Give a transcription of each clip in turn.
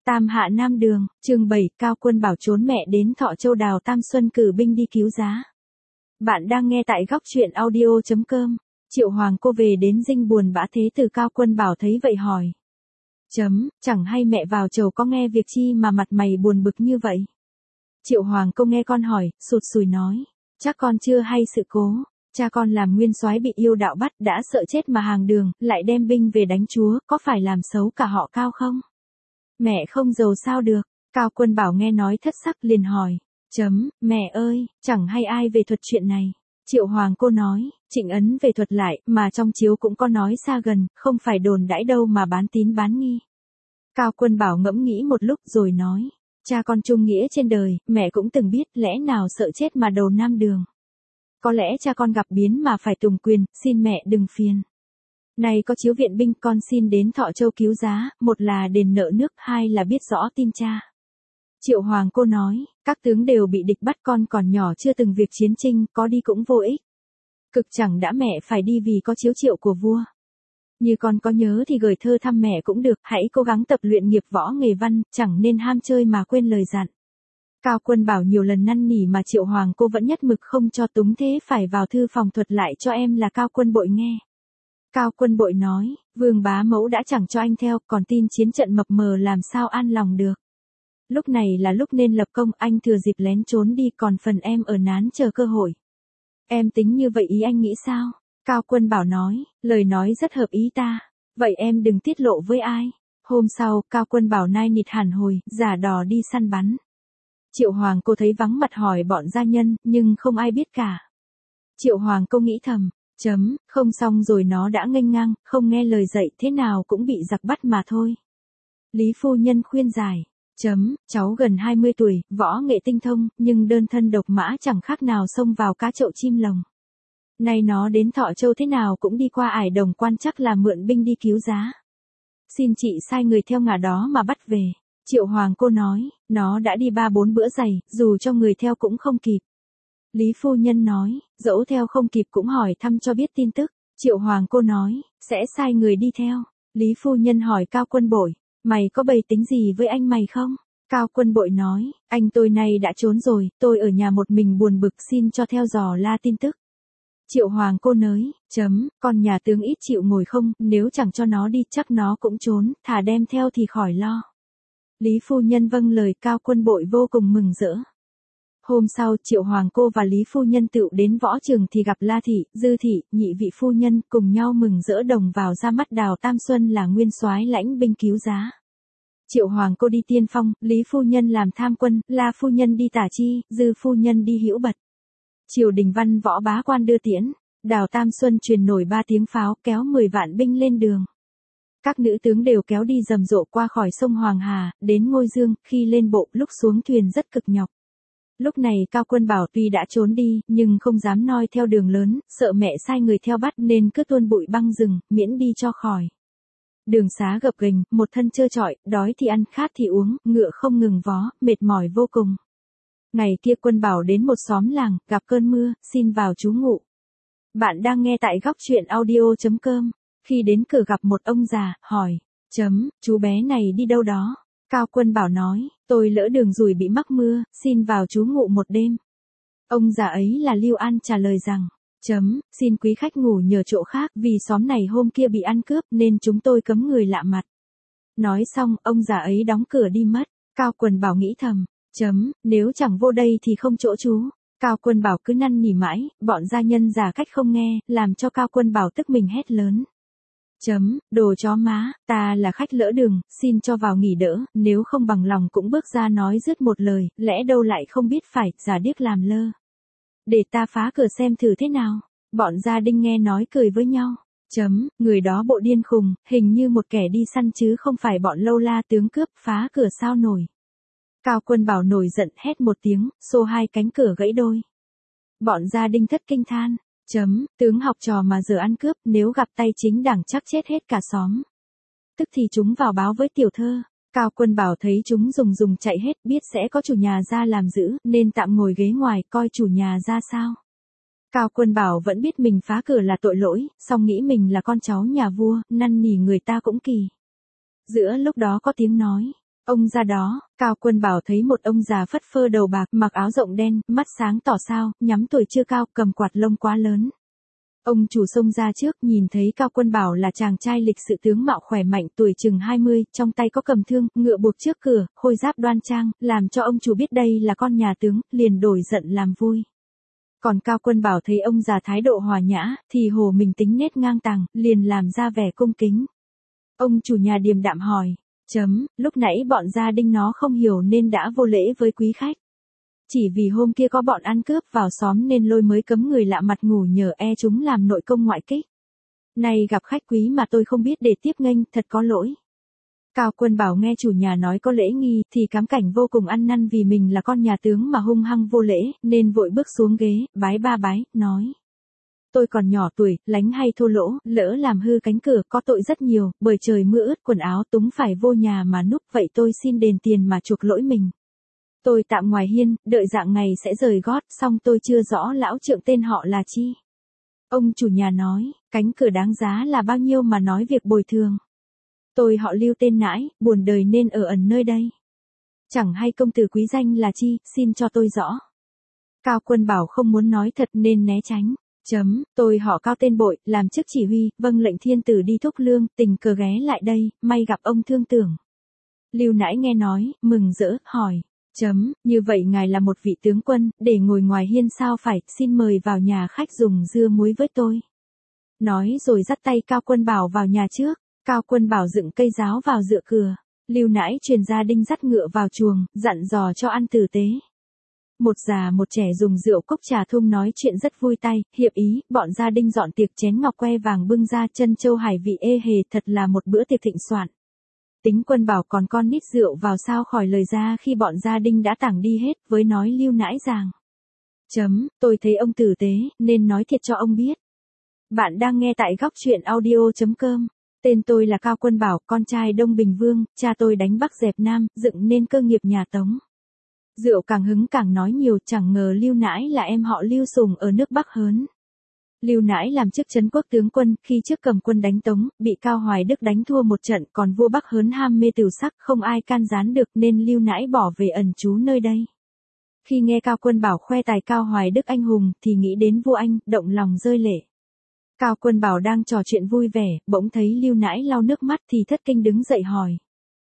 Tam Hạ Nam Đường, chương 7, Cao Quân bảo trốn mẹ đến Thọ Châu Đào Tam Xuân cử binh đi cứu giá. Bạn đang nghe tại góc truyện audio.com. Triệu Hoàng cô về đến dinh buồn bã thế từ Cao Quân bảo thấy vậy hỏi. Chẳng hay mẹ vào chầu có nghe việc chi mà mặt mày buồn bực như vậy. Triệu Hoàng cô nghe con hỏi, sụt sùi nói. Chắc con chưa hay sự cố. Cha con làm nguyên soái bị yêu đạo bắt đã sợ chết mà hàng đường, lại đem binh về đánh chúa, có phải làm xấu cả họ Cao không? Mẹ không giàu sao được. Cao Quân bảo nghe nói thất sắc liền hỏi. Mẹ ơi, chẳng hay ai về thuật chuyện này. Triệu Hoàng cô nói, Trịnh Ấn về thuật lại, mà trong chiếu cũng có nói xa gần, không phải đồn đãi đâu mà bán tín bán nghi. Cao Quân bảo ngẫm nghĩ một lúc rồi nói, cha con trung nghĩa trên đời, mẹ cũng từng biết, lẽ nào sợ chết mà đầu Nam Đường. Có lẽ cha con gặp biến mà phải tùng quyền, xin mẹ đừng phiền. Này có chiếu viện binh, con xin đến Thọ Châu cứu giá, một là đền nợ nước, hai là biết rõ tin cha. Triệu Hoàng cô nói, các tướng đều bị địch bắt, con còn nhỏ chưa từng việc chiến chinh, có đi cũng vô ích. Cực chẳng đã mẹ phải đi vì có chiếu triệu của vua. Như con có nhớ thì gửi thơ thăm mẹ cũng được, hãy cố gắng tập luyện nghiệp võ nghề văn, chẳng nên ham chơi mà quên lời dặn. Cao Quân bảo nhiều lần năn nỉ mà Triệu Hoàng cô vẫn nhất mực không cho túng, thế phải vào thư phòng thuật lại cho em là Cao Quân Bội nghe. Cao Quân Bội nói, Vương bá mẫu đã chẳng cho anh theo, còn tin chiến trận mập mờ làm sao an lòng được. Lúc này là lúc nên lập công, anh thừa dịp lén trốn đi, còn phần em ở nán chờ cơ hội. Em tính như vậy ý anh nghĩ sao? Cao Quân bảo nói, lời nói rất hợp ý ta. Vậy em đừng tiết lộ với ai. Hôm sau, Cao Quân bảo nai nịt hẳn hồi, giả đò đi săn bắn. Triệu Hoàng cô thấy vắng mặt hỏi bọn gia nhân, nhưng không ai biết cả. Triệu Hoàng cô nghĩ thầm, không xong rồi, nó đã nghênh ngang, không nghe lời dạy, thế nào cũng bị giặc bắt mà thôi. Lý phu nhân khuyên giải, cháu gần 20 tuổi, võ nghệ tinh thông, nhưng đơn thân độc mã chẳng khác nào xông vào cá chậu chim lồng. Nay nó đến Thọ Châu thế nào cũng đi qua Ải Đồng Quan, chắc là mượn binh đi cứu giá. Xin chị sai người theo ngả đó mà bắt về. Triệu Hoàng cô nói, nó đã đi 3-4 bữa giày, dù cho người theo cũng không kịp. Lý phu nhân nói, dẫu theo không kịp cũng hỏi thăm cho biết tin tức. Triệu Hoàng cô nói, sẽ sai người đi theo. Lý phu nhân hỏi Cao Quân Bội, mày có bày tính gì với anh mày không? Cao Quân Bội nói, anh tôi này đã trốn rồi, tôi ở nhà một mình buồn bực, xin cho theo dò la tin tức. Triệu Hoàng cô nới, con nhà tướng ít chịu ngồi không, nếu chẳng cho nó đi chắc nó cũng trốn, thà đem theo thì khỏi lo. Lý phu nhân vâng lời. Cao Quân Bội vô cùng mừng rỡ. Hôm sau, Triệu Hoàng cô và Lý phu nhân tựu đến võ trường thì gặp La thị, Dư thị, nhị vị phu nhân cùng nhau mừng rỡ đồng vào ra mắt Đào Tam Xuân là nguyên soái lãnh binh cứu giá. Triệu Hoàng cô đi tiên phong, Lý phu nhân làm tham quân, La phu nhân đi tả chi, Dư phu nhân đi hữu bật. Triều đình văn võ bá quan đưa tiễn, Đào Tam Xuân truyền nổi 3 tiếng pháo kéo 10 vạn binh lên đường. Các nữ tướng đều kéo đi rầm rộ qua khỏi sông Hoàng Hà, đến Ngôi Dương, khi lên bộ, lúc xuống thuyền rất cực nhọc. Lúc này Cao Quân bảo tuy đã trốn đi, nhưng không dám noi theo đường lớn, sợ mẹ sai người theo bắt nên cứ tuôn bụi băng rừng, miễn đi cho khỏi. Đường xá gập ghềnh, một thân trơ trọi, đói thì ăn, khát thì uống, ngựa không ngừng vó, mệt mỏi vô cùng. Ngày kia Quân bảo đến một xóm làng, gặp cơn mưa, xin vào trú ngụ. Bạn đang nghe tại góc truyện audio.com. Khi đến cửa gặp một ông già, hỏi, chú bé này đi đâu đó? Cao Quân bảo nói, tôi lỡ đường rủi bị mắc mưa, xin vào trú ngụ một đêm. Ông già ấy là Lưu An trả lời rằng, xin quý khách ngủ nhờ chỗ khác, vì xóm này hôm kia bị ăn cướp nên chúng tôi cấm người lạ mặt. Nói xong, ông già ấy đóng cửa đi mất. Cao Quân bảo nghĩ thầm, nếu chẳng vô đây thì không chỗ trú. Cao Quân bảo cứ năn nỉ mãi, bọn gia nhân giả cách không nghe, làm cho Cao Quân bảo tức mình hét lớn. Đồ chó má, ta là khách lỡ đường, xin cho vào nghỉ đỡ, nếu không bằng lòng cũng bước ra nói dứt một lời, lẽ đâu lại không biết phải, giả điếc làm lơ. Để ta phá cửa xem thử thế nào. Bọn gia đinh nghe nói cười với nhau. Người đó bộ điên khùng, hình như một kẻ đi săn chứ không phải bọn lâu la tướng cướp, phá cửa sao nổi. Cao Quân bảo nổi giận hét một tiếng, xô hai cánh cửa gãy đôi. Bọn gia đinh thất kinh than. Tướng học trò mà giờ ăn cướp, nếu gặp tay chính đảng chắc chết hết cả xóm. Tức thì chúng vào báo với tiểu thơ. Cao Quân bảo thấy chúng dùng chạy hết, biết sẽ có chủ nhà ra làm giữ, nên tạm ngồi ghế ngoài, coi chủ nhà ra sao. Cao Quân bảo vẫn biết mình phá cửa là tội lỗi, song nghĩ mình là con cháu nhà vua, năn nỉ người ta cũng kỳ. Giữa lúc đó có tiếng nói, Ông ra đó, Cao Quân Bảo thấy một ông già phất phơ đầu bạc, mặc áo rộng đen, mắt sáng tỏ sao, nhắm tuổi chưa cao, cầm quạt lông quá lớn. Ông chủ xông ra trước, nhìn thấy Cao Quân Bảo là chàng trai lịch sự tướng mạo khỏe mạnh, tuổi chừng 20, trong tay có cầm thương, ngựa buộc trước cửa, khôi giáp đoan trang, làm cho ông chủ biết đây là con nhà tướng, liền đổi giận làm vui. Còn Cao Quân Bảo thấy ông già thái độ hòa nhã, thì hồ mình tính nết ngang tàng, liền làm ra vẻ cung kính. Ông chủ nhà điềm đạm hỏi, lúc nãy bọn gia đình nó không hiểu nên đã vô lễ với quý khách. Chỉ vì hôm kia có bọn ăn cướp vào xóm nên lôi mới cấm người lạ mặt ngủ nhờ chúng làm nội công ngoại kích. Nay gặp khách quý mà tôi không biết để tiếp nghênh, thật có lỗi. Cao Quân Bảo nghe chủ nhà nói có lễ nghi thì cám cảnh vô cùng ăn năn vì mình là con nhà tướng mà hung hăng vô lễ, nên vội bước xuống ghế, bái ba bái, nói. Tôi còn nhỏ tuổi, lánh hay thô lỗ, lỡ làm hư cánh cửa, có tội rất nhiều, bởi trời mưa ướt quần áo túng phải vô nhà mà núp, vậy tôi xin đền tiền mà chuộc lỗi mình. Tôi tạm ngoài hiên, đợi dạng ngày sẽ rời gót, xong tôi chưa rõ lão trượng tên họ là chi. Ông chủ nhà nói, cánh cửa đáng giá là bao nhiêu mà nói việc bồi thường. Tôi họ Lưu tên Nãi, buồn đời nên ở ẩn nơi đây. Chẳng hay công tử quý danh là chi, xin cho tôi rõ. Cao Quân Bảo không muốn nói thật nên né tránh. Tôi họ Cao tên Bội, làm chức chỉ huy, vâng lệnh thiên tử đi thúc lương, tình cờ ghé lại đây, may gặp ông thương tưởng. Lưu Nãi nghe nói, mừng rỡ, hỏi. Như vậy ngài là một vị tướng quân, để ngồi ngoài hiên sao phải, xin mời vào nhà khách dùng dưa muối với tôi. Nói rồi dắt tay Cao Quân Bảo vào nhà trước, Cao Quân Bảo dựng cây giáo vào dựa cửa. Lưu Nãi truyền gia đinh dắt ngựa vào chuồng, dặn dò cho ăn tử tế. Một già một trẻ dùng rượu cốc trà thum nói chuyện rất vui tay, hiệp ý, bọn gia đinh dọn tiệc chén ngọc que vàng bưng ra chân châu hải vị ê hề, thật là một bữa tiệc thịnh soạn. Tính Quân Bảo còn con nít rượu vào sao khỏi lời ra khi bọn gia đinh đã tản đi hết, với nói Lưu Nãi rằng. Tôi thấy ông tử tế, nên nói thiệt cho ông biết. Bạn đang nghe tại góc truyện audio.com. Tên tôi là Cao Quân Bảo, con trai Đông Bình Vương, cha tôi đánh Bắc dẹp Nam, dựng nên cơ nghiệp nhà Tống. Rượu càng hứng càng nói nhiều, chẳng ngờ Lưu Nãi là em họ Lưu Sùng ở nước Bắc Hớn. Lưu Nãi làm chức trấn quốc tướng quân, khi trước cầm quân đánh Tống, bị Cao Hoài Đức đánh thua một trận, còn vua Bắc Hớn ham mê tửu sắc, không ai can gián được nên Lưu Nãi bỏ về ẩn trú nơi đây. Khi nghe Cao Quân Bảo khoe tài Cao Hoài Đức anh hùng, thì nghĩ đến vua anh, động lòng rơi lệ. Cao Quân Bảo đang trò chuyện vui vẻ, bỗng thấy Lưu Nãi lau nước mắt thì thất kinh đứng dậy hỏi.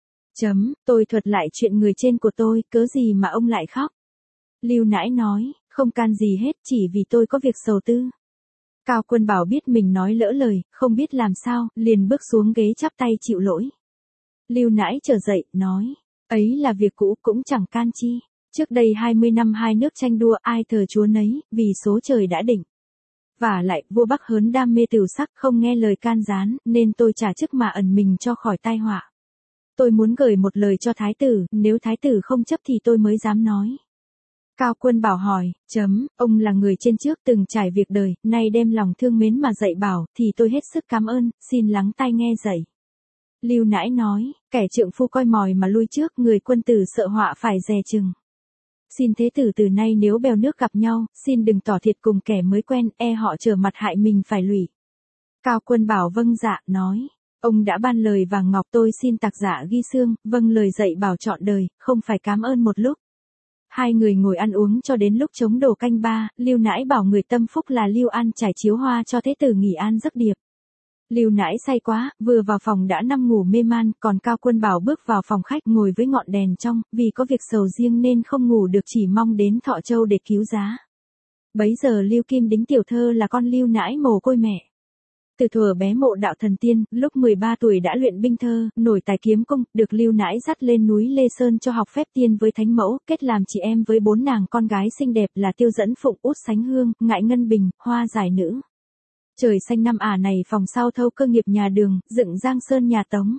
Tôi thuật lại chuyện người trên của tôi, cớ gì mà ông lại khóc? Lưu Nãi nói, không can gì hết, chỉ vì tôi có việc sầu tư. Cao Quân Bảo biết mình nói lỡ lời, không biết làm sao, liền bước xuống ghế chắp tay chịu lỗi. Lưu Nãi trở dậy, nói, ấy là việc cũ cũng chẳng can chi. Trước đây 20 năm hai nước tranh đua ai thờ chúa nấy, vì số trời đã định. Vả lại, vua Bắc Hớn đam mê tửu sắc không nghe lời can gián, nên tôi trả chức mà ẩn mình cho khỏi tai họa. Tôi muốn gửi một lời cho thái tử, nếu thái tử không chấp thì tôi mới dám nói. Cao Quân Bảo hỏi, ông là người trên trước từng trải việc đời, nay đem lòng thương mến mà dạy bảo, thì tôi hết sức cảm ơn, xin lắng tai nghe dạy. Lưu Nãi nói, kẻ trượng phu coi mồi mà lui trước, người quân tử sợ họa phải dè chừng. Xin thế tử từ nay nếu bèo nước gặp nhau, xin đừng tỏ thiệt cùng kẻ mới quen, họ trở mặt hại mình phải lụy. Cao Quân Bảo vâng dạ, nói. Ông đã ban lời vàng ngọc tôi xin tạc giả ghi xương, vâng lời dạy bảo trọn đời, không phải cảm ơn một lúc. Hai người ngồi ăn uống cho đến lúc trống đồ canh ba, Lưu Nãi bảo người tâm phúc là Lưu An trải chiếu hoa cho thế tử nghỉ an giấc điệp. Lưu Nãi say quá, vừa vào phòng đã nằm ngủ mê man, còn Cao Quân Bảo bước vào phòng khách ngồi với ngọn đèn trong, vì có việc sầu riêng nên không ngủ được, chỉ mong đến Thọ Châu để cứu giá. Bấy giờ Lưu Kim Đính tiểu thơ là con Lưu Nãi mồ côi mẹ. Từ thuở bé mộ đạo thần tiên, lúc 13 tuổi đã luyện binh thơ, nổi tài kiếm cung, được Lưu Nãi dắt lên núi Lê Sơn cho học phép tiên với thánh mẫu, kết làm chị em với 4 nàng con gái xinh đẹp là Tiêu Dẫn Phụng, Út Sánh Hương, Ngại Ngân Bình, Hoa Giải Nữ. Trời xanh năm này phòng sau thâu cơ nghiệp nhà Đường, dựng Giang Sơn nhà Tống.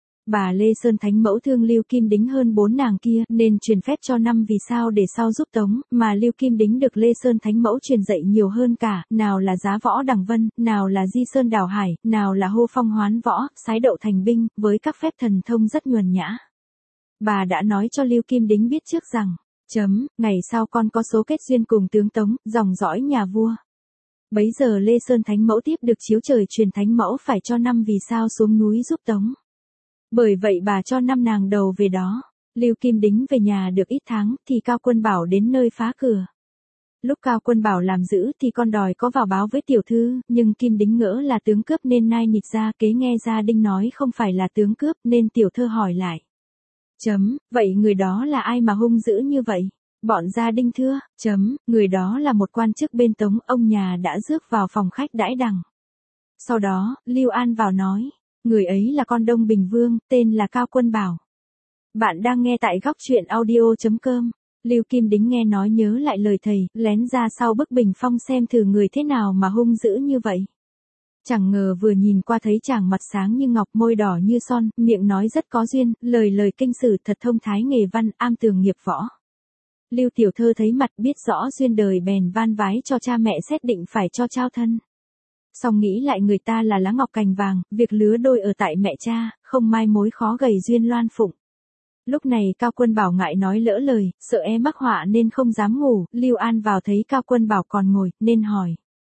Bà Lê Sơn thánh mẫu thương Lưu Kim Đính hơn 4 nàng kia, nên truyền phép cho 5 vì sao để sau giúp Tống, mà Lưu Kim Đính được Lê Sơn thánh mẫu truyền dạy nhiều hơn cả, nào là Giá Võ Đằng Vân, nào là Di Sơn Đảo Hải, nào là Hô Phong Hoán Võ, Sái Đậu Thành Binh, với các phép thần thông rất nhuần nhã. Bà đã nói cho Lưu Kim Đính biết trước rằng, ngày sau con có số kết duyên cùng tướng Tống, dòng dõi nhà vua. Bấy giờ Lê Sơn thánh mẫu tiếp được chiếu trời truyền thánh mẫu phải cho 5 vì sao xuống núi giúp Tống. Bởi vậy bà cho 5 nàng đầu về đó. Lưu Kim Đính về nhà được ít tháng thì Cao Quân Bảo đến nơi phá cửa. Lúc Cao Quân Bảo làm giữ thì con đòi có vào báo với tiểu thư, nhưng Kim Đính ngỡ là tướng cướp nên nai nịt ra kế nghe gia đinh nói không phải là tướng cướp nên tiểu thơ hỏi lại. Vậy người đó là ai mà hung dữ như vậy? Bọn gia đinh thưa, người đó là một quan chức bên Tống, ông nhà đã rước vào phòng khách đãi đằng. Sau đó, Lưu An vào nói, người ấy là con Đông Bình Vương, tên là Cao Quân Bảo. Bạn đang nghe tại góc truyện audio.com. Lưu Kim Đính nghe nói nhớ lại lời thầy, lén ra sau bức bình phong xem thử người thế nào mà hung dữ như vậy. Chẳng ngờ vừa nhìn qua thấy chàng mặt sáng như ngọc, môi đỏ như son, miệng nói rất có duyên, lời kinh sử thật thông thái nghề văn, am tường nghiệp võ. Lưu tiểu thơ thấy mặt biết rõ duyên đời bèn van vái cho cha mẹ xét định phải cho trao thân. Song nghĩ lại người ta là lá ngọc cành vàng, việc lứa đôi ở tại mẹ cha, không mai mối khó gầy duyên loan phụng. Lúc này Cao Quân Bảo ngại nói lỡ lời, sợ mắc họa nên không dám ngủ, Lưu An vào thấy Cao Quân Bảo còn ngồi, nên hỏi.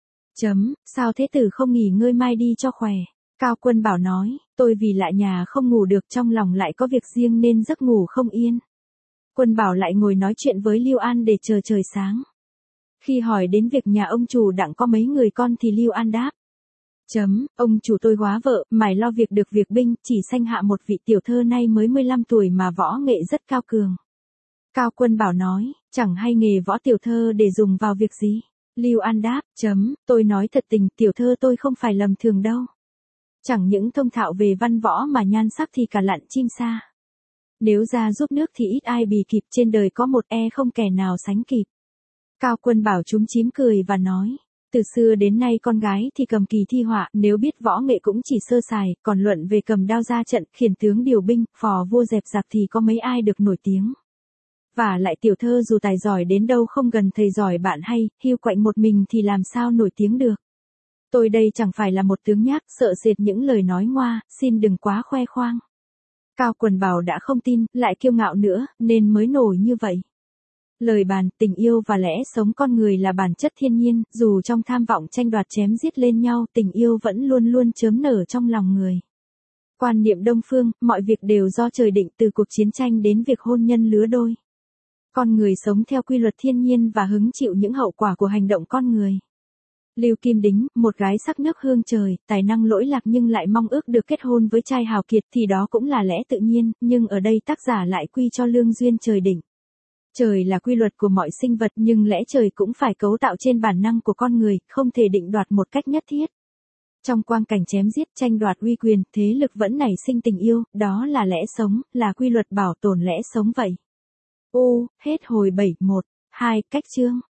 Sao thế tử không nghỉ ngơi mai đi cho khỏe? Cao Quân Bảo nói, tôi vì lại nhà không ngủ được trong lòng lại có việc riêng nên giấc ngủ không yên. Quân Bảo lại ngồi nói chuyện với Lưu An để chờ trời sáng. Khi hỏi đến việc nhà ông chủ đặng có mấy người con thì Lưu An đáp. Ông chủ tôi góa vợ, mải lo việc được việc binh, chỉ sanh hạ một vị tiểu thơ nay mới 15 tuổi mà võ nghệ rất cao cường. Cao Quân Bảo nói, chẳng hay nghề võ tiểu thơ để dùng vào việc gì? Lưu An đáp, tôi nói thật tình, tiểu thơ tôi không phải lầm thường đâu. Chẳng những thông thạo về văn võ mà nhan sắc thì cả lặn chim sa. Nếu ra giúp nước thì ít ai bì kịp, trên đời có một không kẻ nào sánh kịp. Cao Quân Bảo chúm chím cười và nói. Từ xưa đến nay con gái thì cầm kỳ thi họa, nếu biết võ nghệ cũng chỉ sơ sài, còn luận về cầm đao ra trận, khiển tướng điều binh, phò vua dẹp giặc thì có mấy ai được nổi tiếng. Và lại tiểu thơ dù tài giỏi đến đâu không gần thầy giỏi bạn hay, hiu quạnh một mình thì làm sao nổi tiếng được. Tôi đây chẳng phải là một tướng nhác, sợ sệt những lời nói ngoa, xin đừng quá khoe khoang. Cao Quân Bảo đã không tin, lại kiêu ngạo nữa, nên mới nổi như vậy. Lời bàn, tình yêu và lẽ sống con người là bản chất thiên nhiên, dù trong tham vọng tranh đoạt chém giết lên nhau, tình yêu vẫn luôn luôn chớm nở trong lòng người. Quan niệm Đông phương, mọi việc đều do trời định, từ cuộc chiến tranh đến việc hôn nhân lứa đôi. Con người sống theo quy luật thiên nhiên và hứng chịu những hậu quả của hành động con người. Lưu Kim Đính, một gái sắc nước hương trời, tài năng lỗi lạc nhưng lại mong ước được kết hôn với trai hào kiệt thì đó cũng là lẽ tự nhiên, nhưng ở đây tác giả lại quy cho lương duyên trời định. Trời là quy luật của mọi sinh vật nhưng lẽ trời cũng phải cấu tạo trên bản năng của con người, không thể định đoạt một cách nhất thiết. Trong quang cảnh chém giết tranh đoạt uy quyền, thế lực vẫn nảy sinh tình yêu, đó là lẽ sống, là quy luật bảo tồn lẽ sống vậy. Hết hồi 7:1. 2 cách chương.